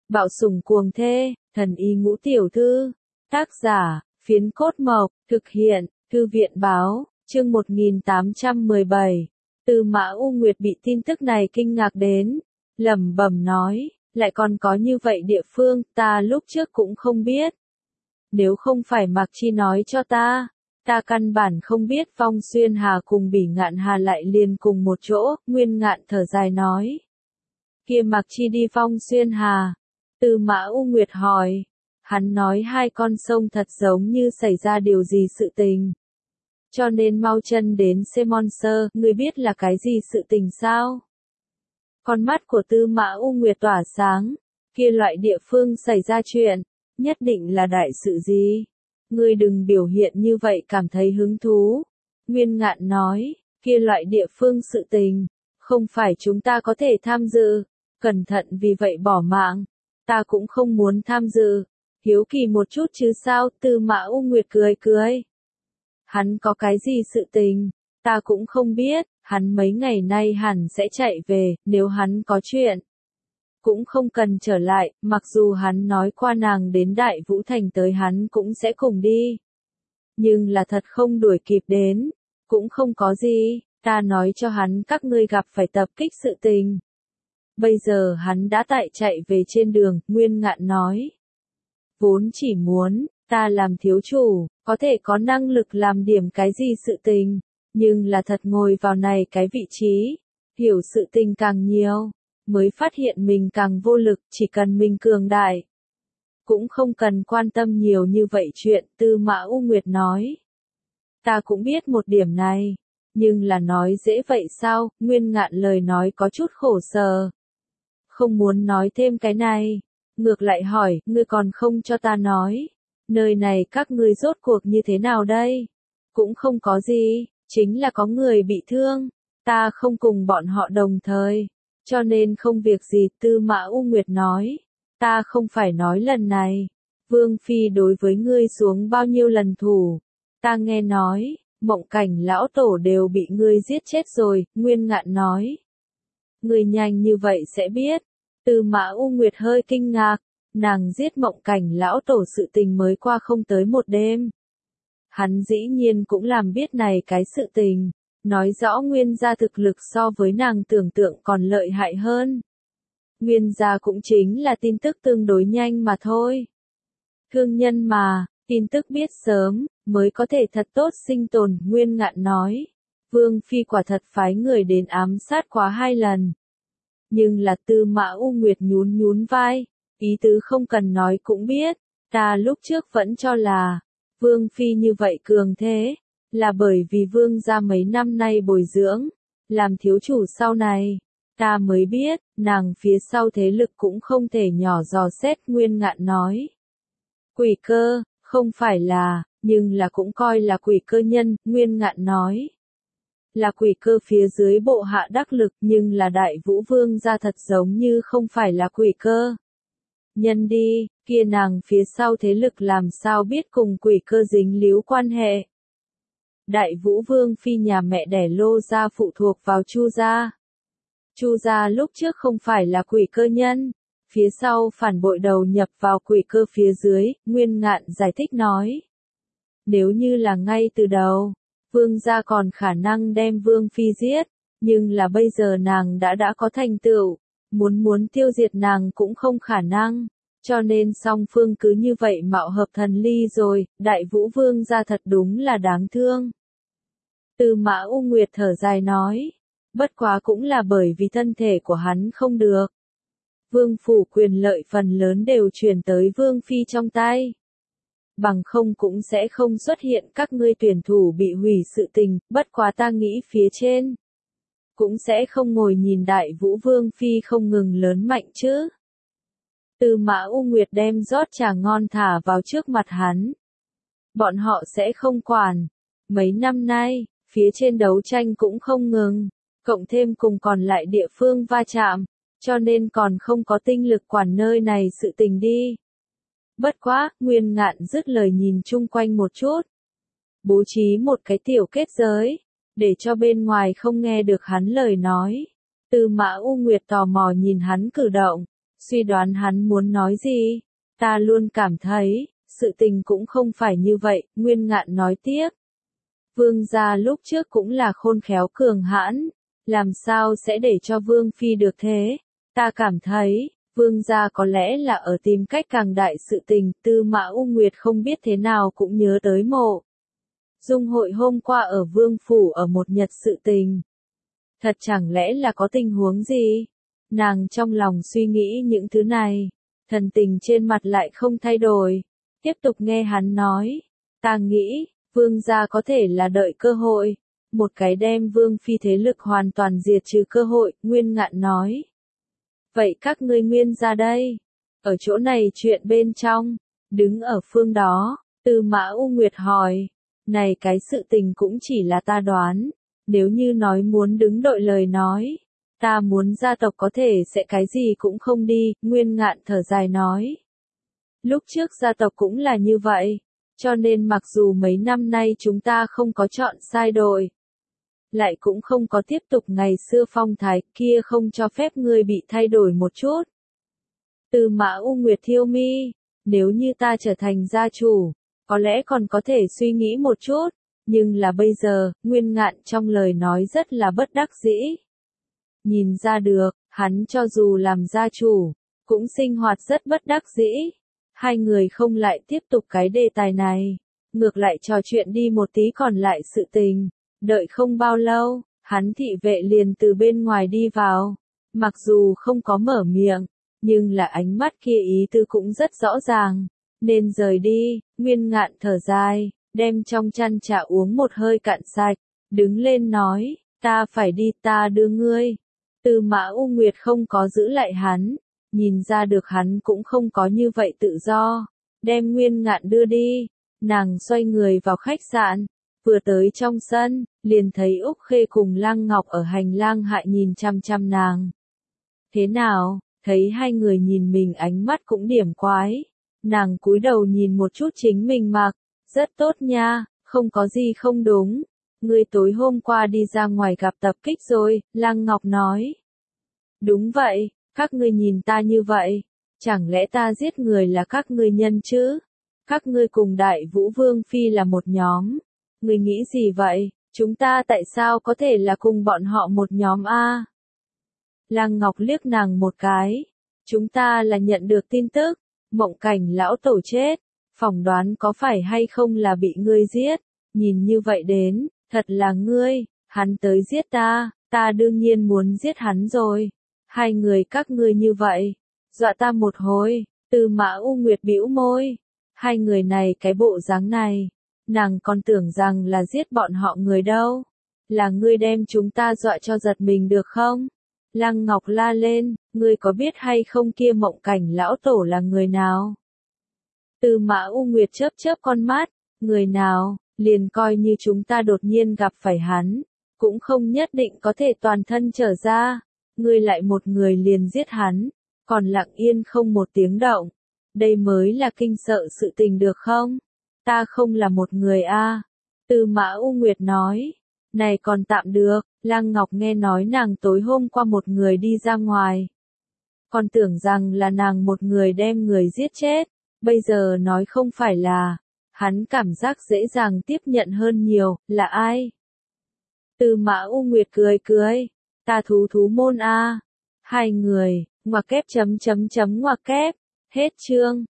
Bạo sủng cuồng thê, thần y ngũ tiểu thư. Tác giả, Phiến Cốt Mộc, thực hiện, Thư viện báo, chương 1817. Tư Mã U Nguyệt bị tin tức này kinh ngạc đến, lẩm bẩm nói, lại còn có như vậy địa phương, ta lúc trước cũng không biết. Nếu không phải Mạc Chi nói cho ta căn bản không biết Phong Xuyên Hà cùng Bỉ Ngạn Hà lại liền cùng một chỗ. Nguyên Ngạn thở dài nói. Kia Mạc Chi đi Phong Xuyên Hà. Tư Mã U Nguyệt hỏi. Hắn nói hai con sông thật giống như xảy ra điều gì sự tình. Cho nên mau chân đến Semonser, ngươi biết là cái gì sự tình sao? Con mắt của Tư Mã U Nguyệt tỏa sáng. Kia loại địa phương xảy ra chuyện, nhất định là đại sự gì? Ngươi đừng biểu hiện như vậy cảm thấy hứng thú. Nguyên Ngạn nói, kia loại địa phương sự tình, không phải chúng ta có thể tham dự, cẩn thận vì vậy bỏ mạng. Ta cũng không muốn tham dự, hiếu kỳ một chút chứ sao. Tư Mã U Nguyệt cười cười. Hắn có cái gì sự tình, ta cũng không biết, hắn mấy ngày nay hẳn sẽ chạy về, nếu hắn có chuyện. Cũng không cần trở lại, mặc dù hắn nói qua nàng đến Đại Vũ Thành tới hắn cũng sẽ cùng đi. Nhưng là thật không đuổi kịp đến, cũng không có gì, ta nói cho hắn các ngươi gặp phải tập kích sự tình. Bây giờ hắn đã chạy về trên đường, Nguyên Ngạn nói. Vốn chỉ muốn, ta làm thiếu chủ, có thể có năng lực làm điểm cái gì sự tình, nhưng là thật ngồi vào này cái vị trí, hiểu sự tình càng nhiều, mới phát hiện mình càng vô lực, chỉ cần mình cường đại. Cũng không cần quan tâm nhiều như vậy chuyện, Tư Mã U Nguyệt nói. Ta cũng biết một điểm này, nhưng là nói dễ vậy sao? Nguyên Ngạn lời nói có chút khổ sở. Không muốn nói thêm cái này, ngược lại hỏi, ngươi còn không cho ta nói, nơi này các ngươi rốt cuộc như thế nào đây? Cũng không có gì, chính là có người bị thương, ta không cùng bọn họ đồng thời, cho nên không việc gì. Tư Mã U Nguyệt nói, ta không phải nói lần này, Vương Phi đối với ngươi xuống bao nhiêu lần thủ, ta nghe nói, Mộng Cảnh lão tổ đều bị ngươi giết chết rồi. Nguyên Ngạn nói, ngươi nhanh như vậy sẽ biết. Tư Mã U Nguyệt hơi kinh ngạc, nàng giết Mộng Cảnh lão tổ sự tình mới qua không tới một đêm. Hắn dĩ nhiên cũng làm biết này cái sự tình, nói rõ Nguyên gia thực lực so với nàng tưởng tượng còn lợi hại hơn. Nguyên gia cũng chính là tin tức tương đối nhanh mà thôi. Thương nhân mà, tin tức biết sớm, mới có thể thật tốt sinh tồn. Nguyên Ngạn nói, Vương Phi quả thật phái người đến ám sát quá 2 lần. Nhưng là Tư Mã U Nguyệt nhún vai, ý tứ không cần nói cũng biết, ta lúc trước vẫn cho là, Vương Phi như vậy cường thế, là bởi vì Vương gia mấy năm nay bồi dưỡng, làm thiếu chủ sau này, ta mới biết, nàng phía sau thế lực cũng không thể nhỏ dò xét. Nguyên Ngạn nói, quỷ cơ, không phải là, nhưng là cũng coi là quỷ cơ nhân. Nguyên Ngạn nói, là quỷ cơ phía dưới bộ hạ đắc lực, nhưng là Đại Vũ Vương gia thật giống như không phải là quỷ cơ nhân đi, kia nàng phía sau thế lực làm sao biết cùng quỷ cơ dính líu quan hệ. Đại Vũ Vương Phi nhà mẹ đẻ Lô gia phụ thuộc vào Chu gia. Chu gia lúc trước không phải là quỷ cơ nhân, phía sau phản bội đầu nhập vào quỷ cơ phía dưới. Nguyên Ngạn giải thích nói, nếu như là ngay từ đầu, Vương gia còn khả năng đem Vương Phi giết, nhưng là bây giờ nàng đã có thành tựu, muốn tiêu diệt nàng cũng không khả năng, cho nên song phương cứ như vậy mạo hợp thần ly rồi. Đại Vũ Vương gia thật đúng là đáng thương. Tư Mã U Nguyệt thở dài nói, bất quá cũng là bởi vì thân thể của hắn không được. Vương phủ quyền lợi phần lớn đều chuyển tới Vương Phi trong tay. Bằng không cũng sẽ không xuất hiện các ngươi tuyển thủ bị hủy sự tình, bất quá ta nghĩ phía trên cũng sẽ không ngồi nhìn Đại Vũ Vương Phi không ngừng lớn mạnh chứ. Tư Mã U Nguyệt đem rót trà ngon thả vào trước mặt hắn. Bọn họ sẽ không quản. Mấy năm nay, phía trên đấu tranh cũng không ngừng, cộng thêm cùng còn lại địa phương va chạm, cho nên còn không có tinh lực quản nơi này sự tình đi. Bất quá, Nguyên Ngạn dứt lời nhìn chung quanh một chút. Bố trí một cái tiểu kết giới, để cho bên ngoài không nghe được hắn lời nói. Tư Mã U Nguyệt tò mò nhìn hắn cử động, suy đoán hắn muốn nói gì. Ta luôn cảm thấy, sự tình cũng không phải như vậy, Nguyên Ngạn nói tiếp. Vương gia lúc trước cũng là khôn khéo cường hãn, làm sao sẽ để cho Vương Phi được thế? Ta cảm thấy, Vương gia có lẽ là ở tìm cách càng đại sự tình, Tư Mã U Nguyệt không biết thế nào cũng nhớ tới Mộ Dung Hội hôm qua ở Vương Phủ ở một nhật sự tình. Thật chẳng lẽ là có tình huống gì? Nàng trong lòng suy nghĩ những thứ này, thần tình trên mặt lại không thay đổi. Tiếp tục nghe hắn nói, ta nghĩ, Vương gia có thể là đợi cơ hội, một cái đem Vương Phi thế lực hoàn toàn diệt trừ cơ hội, Nguyên Ngạn nói. Vậy các ngươi Nguyên gia đây, ở chỗ này chuyện bên trong, đứng ở phương đó, Tư Mã U Nguyệt hỏi, này cái sự tình cũng chỉ là ta đoán, nếu như nói muốn đứng đội lời nói, ta muốn gia tộc có thể sẽ cái gì cũng không đi, Nguyên Ngạn thở dài nói. Lúc trước gia tộc cũng là như vậy, cho nên mặc dù mấy năm nay chúng ta không có chọn sai đội, lại cũng không có tiếp tục ngày xưa phong thái kia không cho phép ngươi bị thay đổi một chút. Tư Mã U Nguyệt thiêu mi, nếu như ta trở thành gia chủ, có lẽ còn có thể suy nghĩ một chút, nhưng là bây giờ, Nguyên Ngạn trong lời nói rất là bất đắc dĩ. Nhìn ra được, hắn cho dù làm gia chủ, cũng sinh hoạt rất bất đắc dĩ. Hai người không lại tiếp tục cái đề tài này, ngược lại trò chuyện đi một tí còn lại sự tình. Đợi không bao lâu, hắn thị vệ liền từ bên ngoài đi vào. Mặc dù không có mở miệng, nhưng là ánh mắt kia ý tư cũng rất rõ ràng. Nên rời đi, Nguyên Ngạn thở dài, đem trong chăn trà uống một hơi cạn sạch, đứng lên nói, ta phải đi, ta đưa ngươi. Tư Mã U Nguyệt không có giữ lại hắn, nhìn ra được hắn cũng không có như vậy tự do, đem Nguyên Ngạn đưa đi. Nàng xoay người vào khách sạn, vừa tới trong sân, liền thấy Úc Khê cùng Lăng Ngọc ở hành lang hại nhìn chăm chăm nàng. Thế nào, thấy hai người nhìn mình ánh mắt cũng điểm quái. Nàng cúi đầu nhìn một chút chính mình mặc, rất tốt nha, không có gì không đúng. Ngươi tối hôm qua đi ra ngoài gặp tập kích rồi, Lăng Ngọc nói. Đúng vậy, các ngươi nhìn ta như vậy, chẳng lẽ ta giết người là các ngươi nhân chứ? Các ngươi cùng Đại Vũ Vương Phi là một nhóm. Ngươi nghĩ gì vậy, chúng ta tại sao có thể là cùng bọn họ một nhóm a? Lăng Ngọc liếc nàng một cái. Chúng ta là nhận được tin tức, Mộng Cảnh lão tổ chết, phỏng đoán có phải hay không là bị ngươi giết, nhìn như vậy đến, thật là ngươi, hắn tới giết ta, ta đương nhiên muốn giết hắn rồi. Hai người các ngươi như vậy, dọa ta một hồi. Tư Mã U Nguyệt bĩu môi, hai người này cái bộ dáng này, nàng còn tưởng rằng là giết bọn họ người đâu, là ngươi đem chúng ta dọa cho giật mình được không? Lăng Ngọc la lên, ngươi có biết hay không kia Mộng Cảnh lão tổ là người nào? Tư Mã U Nguyệt chớp chớp con mắt, người nào, liền coi như chúng ta đột nhiên gặp phải hắn, cũng không nhất định có thể toàn thân trở ra, ngươi lại một người liền giết hắn, còn lặng yên không một tiếng động, đây mới là kinh sợ sự tình được không? Ta không là một người a. Tư Mã U Nguyệt nói, này còn tạm được, Lăng Ngọc nghe nói nàng tối hôm qua một người đi ra ngoài. Còn tưởng rằng là nàng một người đem người giết chết, bây giờ nói không phải là, hắn cảm giác dễ dàng tiếp nhận hơn nhiều, là ai? Tư Mã U Nguyệt cười cười, ta thú môn a. Hai người, ngoặc kép chấm chấm chấm ngoặc kép, hết chương.